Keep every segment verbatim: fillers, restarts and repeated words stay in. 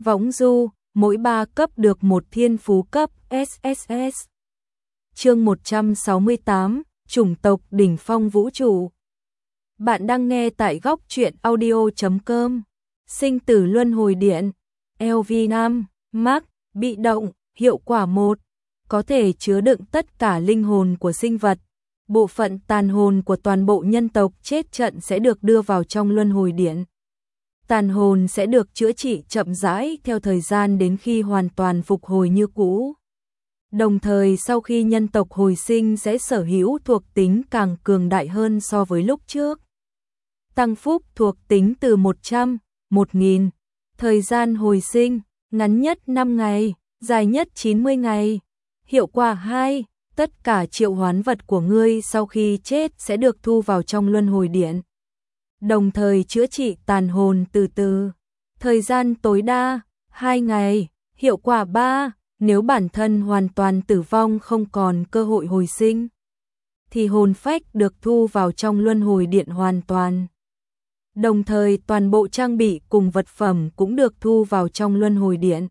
Võng du, mỗi ba cấp được một thiên phú cấp ét ét ét. Chương một trăm sáu mươi tám, chủng tộc đỉnh phong vũ trụ. Bạn đang nghe tại góc truyện audio chấm com. Sinh tử luân hồi điện, lờ vê năm, Mark, bị động, hiệu quả một, có thể chứa đựng tất cả linh hồn của sinh vật. Bộ phận tàn hồn của toàn bộ nhân tộc chết trận sẽ được đưa vào trong luân hồi điện. Tàn hồn sẽ được chữa trị chậm rãi theo thời gian đến khi hoàn toàn phục hồi như cũ. Đồng thời sau khi nhân tộc hồi sinh sẽ sở hữu thuộc tính càng cường đại hơn so với lúc trước. Tăng phúc thuộc tính từ một trăm, một nghìn. Thời gian hồi sinh, ngắn nhất năm ngày, dài nhất chín mươi ngày. Hiệu quả hai, tất cả triệu hoán vật của ngươi sau khi chết sẽ được thu vào trong luân hồi điện. Đồng thời chữa trị tàn hồn từ từ. Thời gian tối đa, hai ngày. Hiệu quả ba, nếu bản thân hoàn toàn tử vong không còn cơ hội hồi sinh, thì hồn phách được thu vào trong luân hồi điện hoàn toàn. Đồng thời toàn bộ trang bị cùng vật phẩm cũng được thu vào trong luân hồi điện.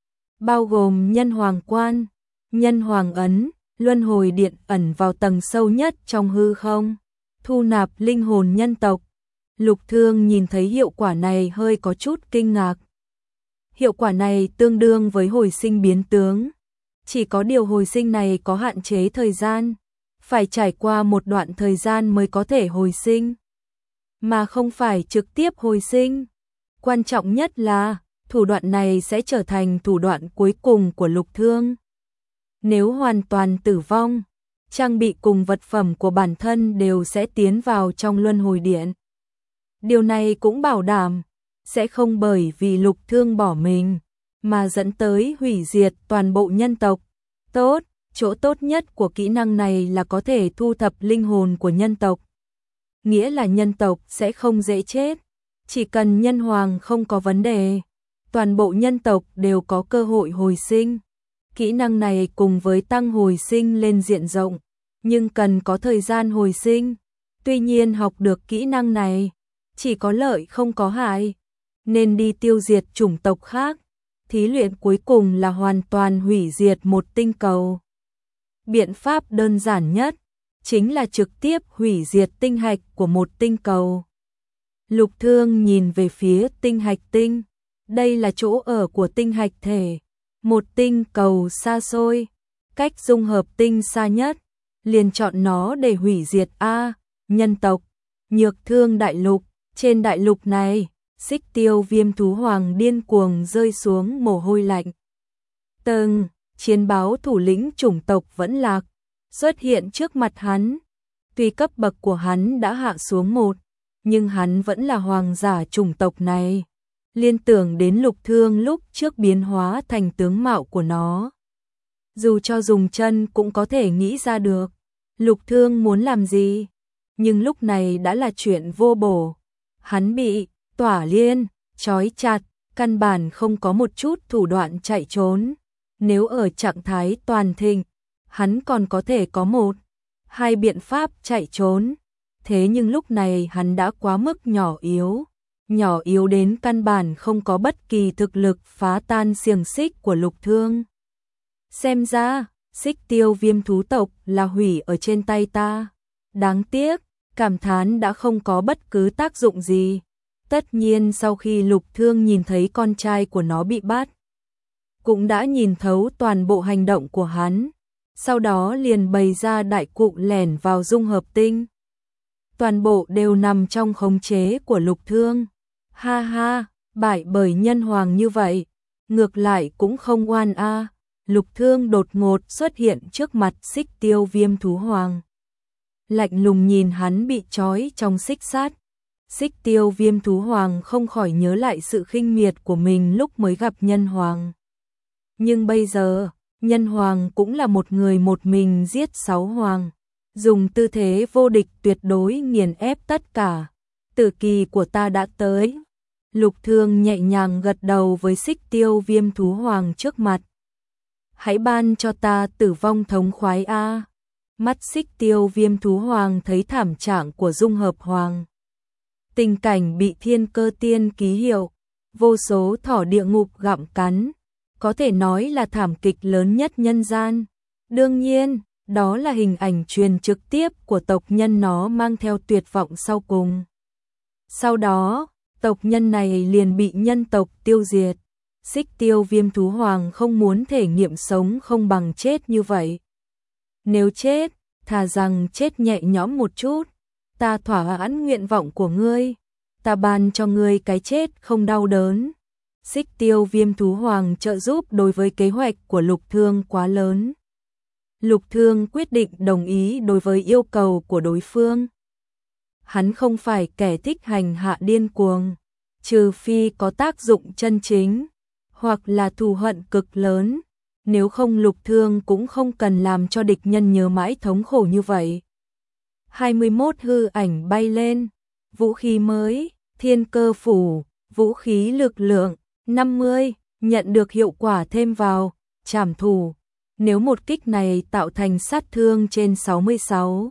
Bao gồm nhân hoàng quan, nhân hoàng ấn, luân hồi điện ẩn vào tầng sâu nhất trong hư không, thu nạp linh hồn nhân tộc. Lục Thương nhìn thấy hiệu quả này hơi có chút kinh ngạc. Hiệu quả này tương đương với hồi sinh biến tướng. Chỉ có điều hồi sinh này có hạn chế thời gian, phải trải qua một đoạn thời gian mới có thể hồi sinh, mà không phải trực tiếp hồi sinh. Quan trọng nhất là, thủ đoạn này sẽ trở thành thủ đoạn cuối cùng của Lục Thương. Nếu hoàn toàn tử vong, trang bị cùng vật phẩm của bản thân đều sẽ tiến vào trong luân hồi điện. Điều này cũng bảo đảm sẽ không bởi vì Lục Thương bỏ mình mà dẫn tới hủy diệt toàn bộ nhân tộc. Tốt, chỗ tốt nhất của kỹ năng này là có thể thu thập linh hồn của nhân tộc. Nghĩa là nhân tộc sẽ không dễ chết. Chỉ cần nhân hoàng không có vấn đề, toàn bộ nhân tộc đều có cơ hội hồi sinh. Kỹ năng này cùng với tăng hồi sinh lên diện rộng, nhưng cần có thời gian hồi sinh. Tuy nhiên học được kỹ năng này chỉ có lợi không có hại, nên đi tiêu diệt chủng tộc khác. Thí luyện cuối cùng là hoàn toàn hủy diệt một tinh cầu. Biện pháp đơn giản nhất chính là trực tiếp hủy diệt tinh hạch của một tinh cầu. Lục Thương nhìn về phía tinh hạch tinh. Đây là chỗ ở của tinh hạch thể, một tinh cầu xa xôi, cách dung hợp tinh xa nhất. Liền chọn nó để hủy diệt A, nhân tộc, Nhược Thương đại lục. Trên đại lục này, Xích Tiêu Viêm thú hoàng điên cuồng rơi xuống mồ hôi lạnh. Từng chiến báo thủ lĩnh chủng tộc Vẫn Lạc xuất hiện trước mặt hắn. Tuy cấp bậc của hắn đã hạ xuống một, nhưng hắn vẫn là hoàng giả chủng tộc này. Liên tưởng đến Lục Thương lúc trước biến hóa thành tướng mạo của nó, dù cho dùng chân cũng có thể nghĩ ra được Lục Thương muốn làm gì. Nhưng lúc này đã là chuyện vô bổ. Hắn bị Tỏa Liên trói chặt, căn bản không có một chút thủ đoạn chạy trốn. Nếu ở trạng thái toàn thịnh, hắn còn có thể có một, hai biện pháp chạy trốn. Thế nhưng lúc này hắn đã quá mức nhỏ yếu, nhỏ yếu đến căn bản không có bất kỳ thực lực phá tan xiềng xích của Lục Thương. Xem ra, Xích Tiêu Viêm thú tộc là hủy ở trên tay ta. Đáng tiếc, cảm thán đã không có bất cứ tác dụng gì. Tất nhiên sau khi Lục Thương nhìn thấy con trai của nó bị bắt, cũng đã nhìn thấu toàn bộ hành động của hắn. Sau đó liền bày ra đại cụ lẻn vào dung hợp tinh. Toàn bộ đều nằm trong khống chế của Lục Thương. Ha ha, bại bởi nhân hoàng như vậy, ngược lại cũng không oan a. Lục Thương đột ngột xuất hiện trước mặt Xích Tiêu Viêm thú hoàng, lạnh lùng nhìn hắn bị trói trong xích sắt. Xích Tiêu Viêm thú hoàng không khỏi nhớ lại sự khinh miệt của mình lúc mới gặp nhân hoàng. Nhưng bây giờ, nhân hoàng cũng là một người một mình giết sáu hoàng, dùng tư thế vô địch tuyệt đối nghiền ép tất cả. Tử kỳ của ta đã tới. Lục Thương nhẹ nhàng gật đầu với Xích Tiêu Viêm thú hoàng trước mặt. Hãy ban cho ta tử vong thống khoái a. Mắt Xích Tiêu Viêm thú hoàng thấy thảm trạng của dung hợp hoàng. Tình cảnh bị thiên cơ tiên ký hiệu, vô số thỏ địa ngục gặm cắn, có thể nói là thảm kịch lớn nhất nhân gian. Đương nhiên, đó là hình ảnh truyền trực tiếp của tộc nhân, nó mang theo tuyệt vọng sau cùng. Sau đó, tộc nhân này liền bị nhân tộc tiêu diệt. Xích Tiêu Viêm Thú Hoàng không muốn thể nghiệm sống không bằng chết như vậy. Nếu chết, thà rằng chết nhẹ nhõm một chút. Ta thỏa mãn nguyện vọng của ngươi, ta ban cho ngươi cái chết không đau đớn. Xích Tiêu Viêm Thú Hoàng trợ giúp đối với kế hoạch của Lục Thương quá lớn. Lục Thương quyết định đồng ý đối với yêu cầu của đối phương. Hắn không phải kẻ thích hành hạ điên cuồng, trừ phi có tác dụng chân chính, hoặc là thù hận cực lớn, nếu không Lục Thương cũng không cần làm cho địch nhân nhớ mãi thống khổ như vậy. hai mươi mốt hư ảnh bay lên, vũ khí mới, Thiên Cơ Phủ, vũ khí lực lượng, năm mươi, nhận được hiệu quả thêm vào, trảm thủ. Nếu một kích này tạo thành sát thương trên sáu mươi sáu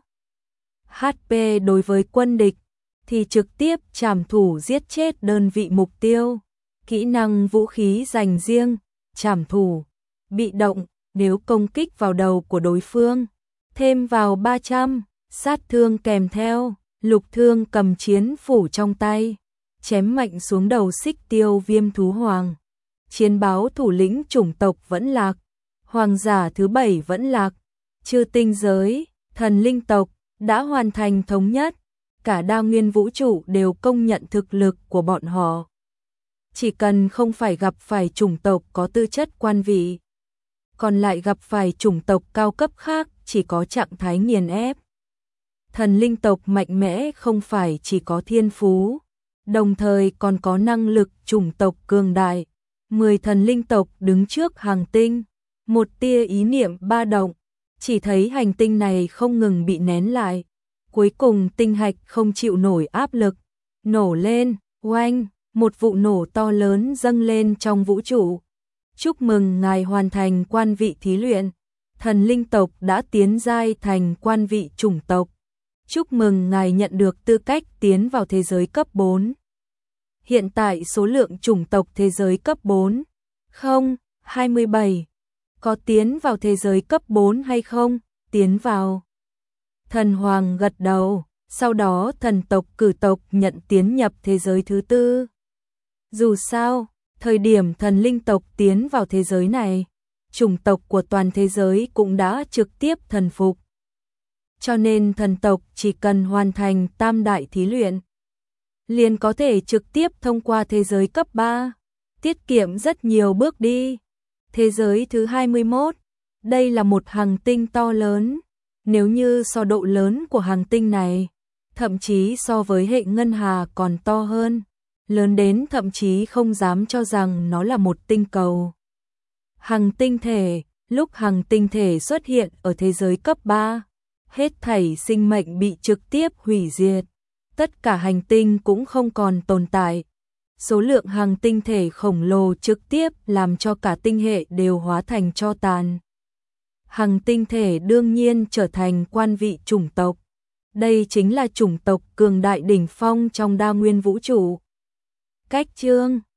hát pê đối với quân địch, thì trực tiếp trảm thủ giết chết đơn vị mục tiêu. Kỹ năng vũ khí dành riêng, trảm thủ, bị động, nếu công kích vào đầu của đối phương, thêm vào ba trăm, sát thương kèm theo. Lục Thương cầm chiến phủ trong tay, chém mạnh xuống đầu Xích Tiêu Viêm Thú Hoàng. Chiến báo thủ lĩnh chủng tộc vẫn lạc, hoàng giả thứ bảy vẫn lạc, chư tinh giới, thần linh tộc đã hoàn thành thống nhất, cả đa nguyên vũ trụ đều công nhận thực lực của bọn họ. Chỉ cần không phải gặp phải chủng tộc có tư chất quan vị, còn lại gặp phải chủng tộc cao cấp khác chỉ có trạng thái nghiền ép. Thần linh tộc mạnh mẽ không phải chỉ có thiên phú, đồng thời còn có năng lực chủng tộc cường đại. Mười thần linh tộc đứng trước hành tinh, một tia ý niệm ba động, chỉ thấy hành tinh này không ngừng bị nén lại. Cuối cùng tinh hạch không chịu nổi áp lực, nổ lên, oanh, một vụ nổ to lớn dâng lên trong vũ trụ. Chúc mừng ngài hoàn thành quan vị thí luyện, thần linh tộc đã tiến giai thành quan vị chủng tộc. Chúc mừng ngài nhận được tư cách tiến vào thế giới cấp bốn. Hiện tại số lượng chủng tộc thế giới cấp bốn, không, hai mươi bảy. Có tiến vào thế giới cấp bốn hay không? Tiến vào. Thần Hoàng gật đầu, sau đó thần tộc cử tộc nhận tiến nhập thế giới thứ tư. Dù sao, thời điểm thần linh tộc tiến vào thế giới này, chủng tộc của toàn thế giới cũng đã trực tiếp thần phục. Cho nên thần tộc chỉ cần hoàn thành tam đại thí luyện, liền có thể trực tiếp thông qua thế giới cấp ba, tiết kiệm rất nhiều bước đi. Thế giới thứ hai mươi mốt, đây là một hành tinh to lớn, nếu như so độ lớn của hành tinh này, thậm chí so với hệ ngân hà còn to hơn, lớn đến thậm chí không dám cho rằng nó là một tinh cầu. Hành tinh thể, lúc hành tinh thể xuất hiện ở thế giới cấp ba, hết thảy sinh mệnh bị trực tiếp hủy diệt, tất cả hành tinh cũng không còn tồn tại. Số lượng hành tinh thể khổng lồ trực tiếp làm cho cả tinh hệ đều hóa thành tro tàn. Hành tinh thể đương nhiên trở thành quan vị chủng tộc. Đây chính là chủng tộc cường đại đỉnh phong trong đa nguyên vũ trụ. Cách chương